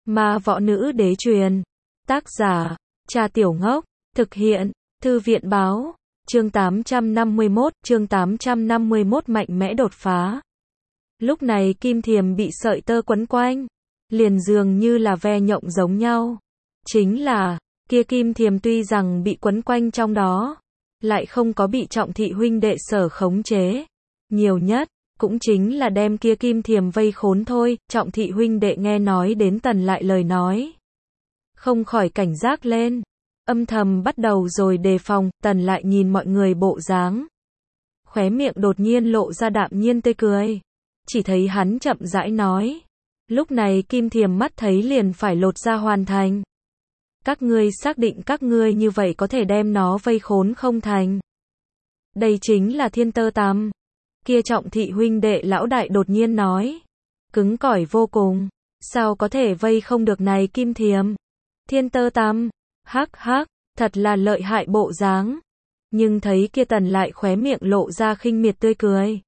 Ma võ nữ đế truyền. Tác giả, Trà Tiểu Ngốc. Thực hiện, Thư viện báo. Chương 851 mạnh mẽ đột phá. Lúc này kim thiềm bị sợi tơ quấn quanh, liền dường như là ve nhộng giống nhau. Chính là, kia kim thiềm tuy rằng bị quấn quanh trong đó, lại không có bị Trọng thị huynh đệ sở khống chế. Nhiều nhất, cũng chính là đem kia kim thiềm vây khốn thôi. Trọng thị huynh đệ nghe nói đến Tần Lại lời nói, không khỏi cảnh giác lên, âm thầm bắt đầu rồi đề phòng. Tần Lại nhìn mọi người bộ dáng, khóe miệng đột nhiên lộ ra đạm nhiên tươi cười. Chỉ thấy hắn chậm rãi nói, lúc này kim thiềm mắt thấy liền phải lột ra hoàn thành. Các ngươi xác định các ngươi như vậy có thể đem nó vây khốn không thành? Đây chính là thiên tơ tằm. Kia Trọng thị huynh đệ lão đại đột nhiên nói, cứng cỏi vô cùng, sao có thể vây không được này kim thiềm? Thiên tơ tằm, hắc hắc, thật là lợi hại bộ dáng. Nhưng thấy kia Tần Lại khóe miệng lộ ra khinh miệt tươi cười,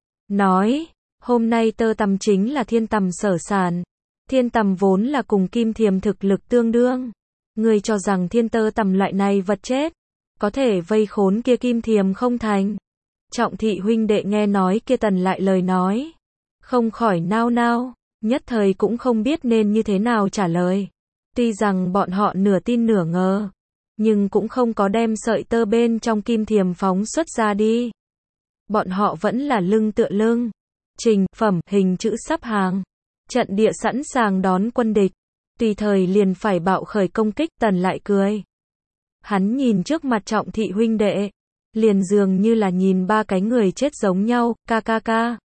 nói, hôm nay tơ tằm chính là thiên tằm sở sản. Thiên tằm vốn là cùng kim thiềm thực lực tương đương. Ngươi cho rằng thiên tơ tằm loại này vật chết có thể vây khốn kia kim thiềm không thành? Trọng thị huynh đệ nghe nói kia Tần Lại lời nói, không khỏi nao nao, nhất thời cũng không biết nên như thế nào trả lời. Tuy rằng bọn họ nửa tin nửa ngờ, nhưng cũng không có đem sợi tơ bên trong kim thiềm phóng xuất ra đi. Bọn họ vẫn là lưng tựa lưng, trình phẩm hình chữ sắp hàng, trận địa sẵn sàng đón quân địch, tùy thời liền phải bạo khởi công kích. Tần Lại cười, hắn nhìn trước mặt Trọng thị huynh đệ, liền dường như là nhìn ba cái người chết giống nhau. Ca.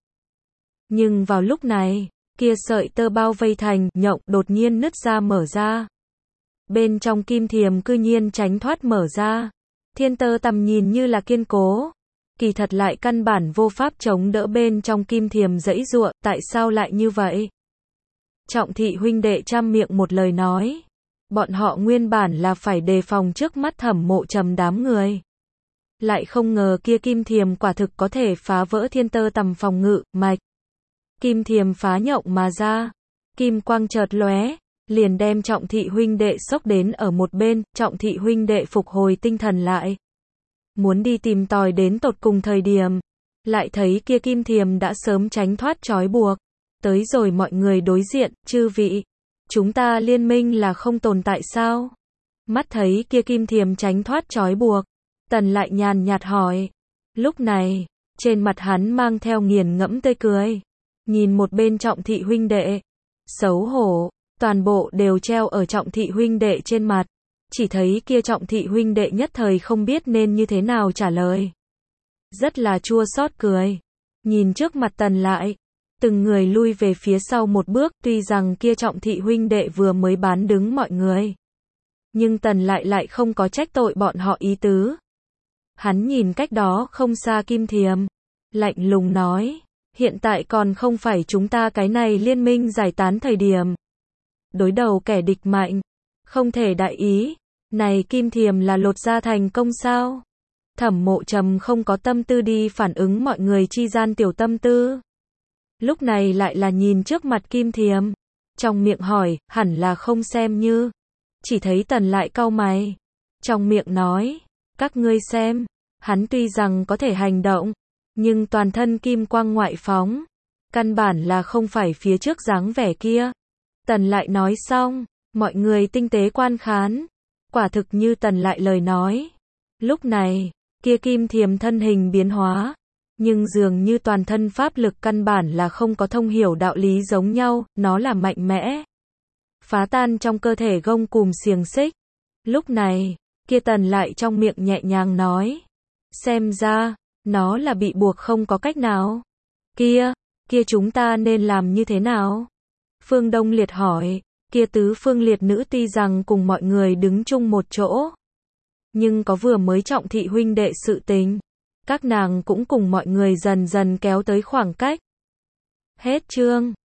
Nhưng vào lúc này, kia sợi tơ bao vây thành nhộng đột nhiên nứt ra mở ra. Bên trong kim thiềm cư nhiên tránh thoát mở ra. Thiên tơ tằm nhìn như là kiên cố, kỳ thật lại căn bản vô pháp chống đỡ bên trong kim thiềm giãy giụa. Tại sao lại như vậy? Trọng thị huynh đệ trăm miệng một lời nói, bọn họ nguyên bản là phải đề phòng trước mắt Thẩm Mộ Trầm đám người, lại không ngờ kia kim thiềm quả thực có thể phá vỡ thiên tơ tằm phòng ngự mạch. Kim thiềm phá nhộng mà ra, kim quang chợt lóe, liền đem Trọng thị huynh đệ xốc đến ở một bên. Trọng thị huynh đệ phục hồi tinh thần lại, muốn đi tìm tòi đến tột cùng thời điểm, lại thấy kia kim thiềm đã sớm tránh thoát trói buộc, tới rồi mọi người đối diện. Chư vị, chúng ta liên minh là không tồn tại sao? Mắt thấy kia kim thiềm tránh thoát trói buộc, Tần Lại nhàn nhạt hỏi. Lúc này, trên mặt hắn mang theo nghiền ngẫm tươi cười, nhìn một bên Trọng thị huynh đệ, xấu hổ, toàn bộ đều treo ở Trọng thị huynh đệ trên mặt. Chỉ thấy kia Trọng thị huynh đệ nhất thời không biết nên như thế nào trả lời, rất là chua xót cười, nhìn trước mặt Tần Lại, từng người lui về phía sau một bước. Tuy rằng kia Trọng thị huynh đệ vừa mới bán đứng mọi người, nhưng Tần Lại lại không có trách tội bọn họ ý tứ. Hắn nhìn cách đó không xa kim thiềm, lạnh lùng nói, hiện tại còn không phải chúng ta cái này liên minh giải tán thời điểm. Đối đầu kẻ địch mạnh, không thể đại ý. Này kim thiềm là lột ra thành công sao? Thẩm Mộ Trầm không có tâm tư đi phản ứng mọi người chi gian tiểu tâm tư, lúc này lại là nhìn trước mặt kim thiềm, trong miệng hỏi, hẳn là không xem như. Chỉ thấy Tần Lại cau mày, trong miệng nói, các ngươi xem, hắn tuy rằng có thể hành động, nhưng toàn thân kim quang ngoại phóng, căn bản là không phải phía trước dáng vẻ kia. Tần Lại nói xong, mọi người tinh tế quan khán, quả thực như Tần Lại lời nói. Lúc này, kia kim thiềm thân hình biến hóa, nhưng dường như toàn thân pháp lực căn bản là không có thông hiểu đạo lý giống nhau. Nó là mạnh mẽ, phá tan trong cơ thể gông cùm xiềng xích. Lúc này, kia Tần Lại trong miệng nhẹ nhàng nói, xem ra, nó là bị buộc không có cách nào. Kia chúng ta nên làm như thế nào? Phương Đông Liệt hỏi. Kia tứ phương liệt nữ tuy rằng cùng mọi người đứng chung một chỗ, nhưng có vừa mới Trọng thị huynh đệ sự tình, các nàng cũng cùng mọi người dần dần kéo tới khoảng cách. Hết chương.